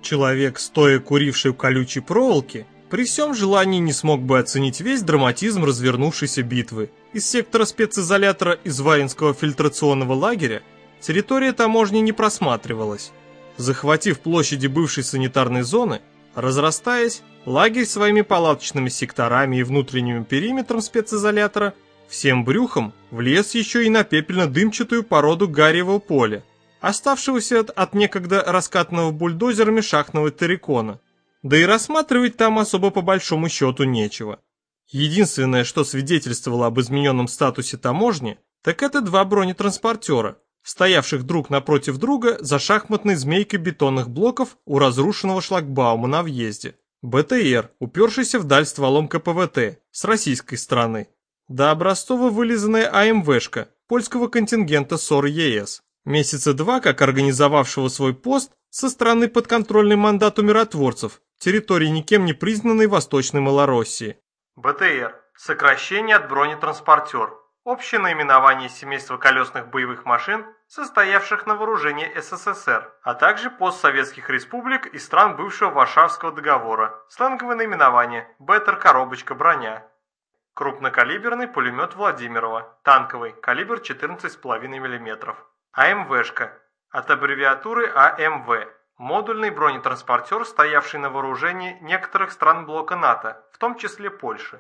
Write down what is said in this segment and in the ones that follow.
Человек, стоя куривший у колючей проволоки, при всем желании не смог бы оценить весь драматизм развернувшейся битвы. Из сектора специзолятора из Варинского фильтрационного лагеря территория таможни не просматривалась. Захватив площади бывшей санитарной зоны, разрастаясь, лагерь своими палаточными секторами и внутренним периметром специзолятора всем брюхом влез еще и на пепельно-дымчатую породу гарьевого поля, оставшегося от некогда раскатанного бульдозерами шахтного террикона. Да и рассматривать там особо по большому счету нечего. Единственное, что свидетельствовало об измененном статусе таможни, так это два бронетранспортера, стоявших друг напротив друга за шахматной змейкой бетонных блоков у разрушенного шлагбаума на въезде. БТР, упершийся вдаль стволом КПВТ с российской стороны. До Образцова вылизанная АМВшка польского контингента СОР ЕС. Месяца два как организовавшего свой пост со стороны подконтрольной мандату миротворцев территории никем не признанной Восточной Малороссии. БТР. Сокращение от бронетранспортер. Общее наименование семейства колесных боевых машин, состоявших на вооружении СССР, а также постсоветских республик и стран бывшего Варшавского договора. Сленговое наименование «Беттер-коробочка броня». Крупнокалиберный пулемет Владимирова, танковый, калибр 14,5 мм. АМВшка, от аббревиатуры АМВ, модульный бронетранспортер, стоявший на вооружении некоторых стран блока НАТО, в том числе Польши.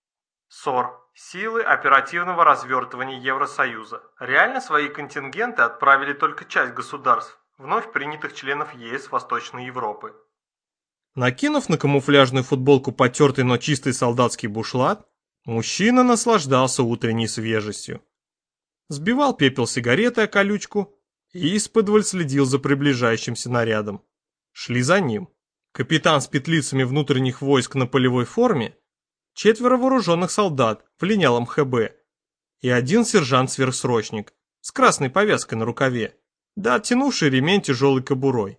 СОР. Силы оперативного развертывания Евросоюза. Реально свои контингенты отправили только часть государств, вновь принятых членов ЕС Восточной Европы. Накинув на камуфляжную футболку потертый, но чистый солдатский бушлат, мужчина наслаждался утренней свежестью. Сбивал пепел сигареты о колючку и исподволь следил за приближающимся нарядом. Шли за ним. Капитан с петлицами внутренних войск на полевой форме, 4 вооруженных солдат в линялом ХБ и 1 сержант-сверхсрочник с красной повязкой на рукаве, да оттянувший ремень тяжелой кобурой.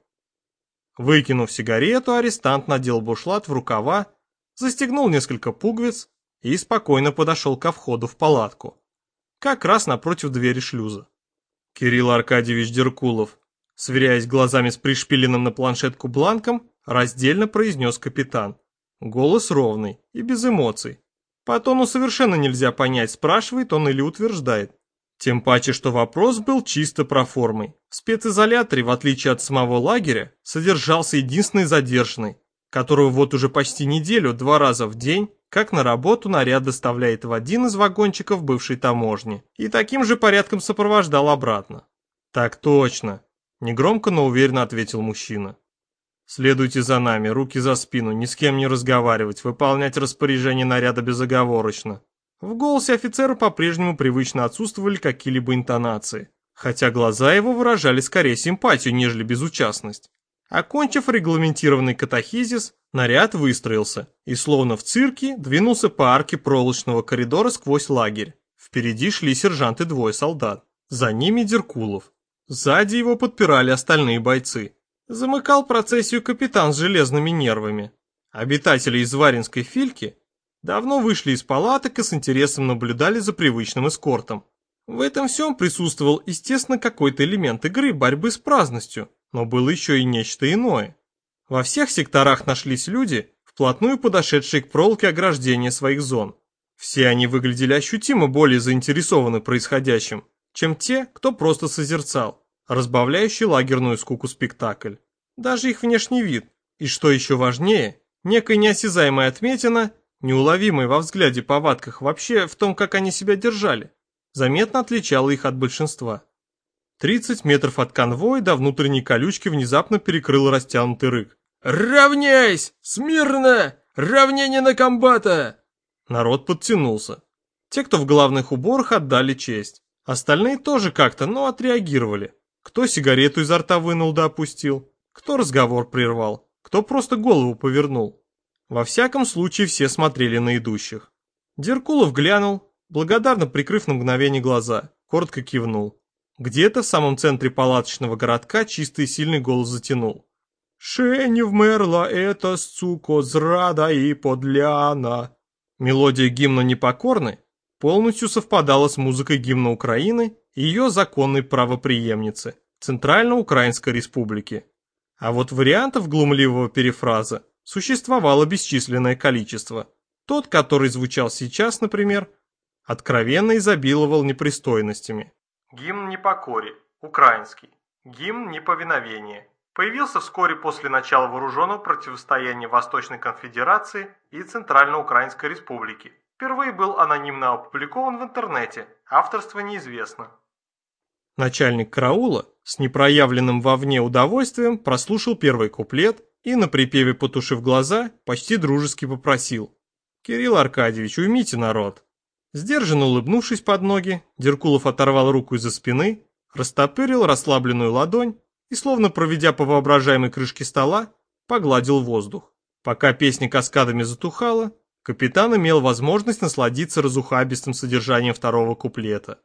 Выкинув сигарету, арестант надел бушлат в рукава, застегнул несколько пуговиц и спокойно подошел ко входу в палатку, как раз напротив двери шлюза. Кирилл Аркадьевич Деркулов, сверяясь глазами с пришпиленным на планшетку бланком, раздельно произнес капитан. Голос ровный и без эмоций. По тону совершенно нельзя понять, спрашивает он или утверждает. Тем паче, что вопрос был чисто проформой. В специзоляторе, в отличие от самого лагеря, содержался единственный задержанный, которого вот уже почти неделю 2 раза в день, как на работу, наряд доставляет в один из вагончиков бывшей таможни и таким же порядком сопровождал обратно. «Так точно», – негромко, но уверенно ответил мужчина. «Следуйте за нами, руки за спину, ни с кем не разговаривать, выполнять распоряжение наряда безоговорочно». В голосе офицера по-прежнему привычно отсутствовали какие-либо интонации, хотя глаза его выражали скорее симпатию, нежели безучастность. Окончив регламентированный катахизис, наряд выстроился и, словно в цирке, двинулся по арке проволочного коридора сквозь лагерь. Впереди шли сержант и 2 солдат, за ними Деркулов. Сзади его подпирали остальные бойцы. Замыкал процессию капитан с железными нервами. Обитатели из Варинской фильки давно вышли из палаток и с интересом наблюдали за привычным эскортом. В этом всем присутствовал, естественно, какой-то элемент игры, борьбы с праздностью, но было еще и нечто иное. Во всех секторах нашлись люди, вплотную подошедшие к проволоке ограждения своих зон. Все они выглядели ощутимо более заинтересованы происходящим, чем те, кто просто созерцал, разбавляющий лагерную скуку спектакль. Даже их внешний вид, и что еще важнее, некая неосязаемая отметина, неуловимая во взгляде, повадках, вообще в том, как они себя держали, заметно отличала их от большинства. 30 метров от конвоя до внутренней колючки внезапно перекрыл растянутый рык. «Равняйсь! Смирно! Равнение на комбата!» Народ подтянулся. Те, кто в главных уборах, отдали честь. Остальные тоже как-то, но отреагировали. Кто сигарету изо рта вынул да опустил, кто разговор прервал, кто просто голову повернул. Во всяком случае все смотрели на идущих. Деркулов глянул, благодарно прикрыв на мгновение глаза, коротко кивнул. Где-то в самом центре палаточного городка чистый и сильный голос затянул. «Ше не вмерла эта суко зрада и подляна». Мелодия гимна «Непокорны» полностью совпадала с музыкой гимна Украины и ее законной правопреемницы – Центральноукраинской республики. А вот вариантов глумливого перефраза существовало бесчисленное количество. Тот, который звучал сейчас, например, откровенно изобиловал непристойностями. Гимн непокоре, украинский. Гимн неповиновения. Появился вскоре после начала вооруженного противостояния Восточной Конфедерации и Центральноукраинской Республики. Впервые был анонимно опубликован в интернете, авторство неизвестно. Начальник караула с непроявленным вовне удовольствием прослушал первый куплет и, на припеве потушив глаза, почти дружески попросил: «Кирилл Аркадьевич, уймите народ». Сдержанно улыбнувшись под ноги, Деркулов оторвал руку из-за спины, растопырил расслабленную ладонь и, словно проведя по воображаемой крышке стола, погладил воздух. Пока песня каскадами затухала, капитан имел возможность насладиться разухабистым содержанием второго куплета.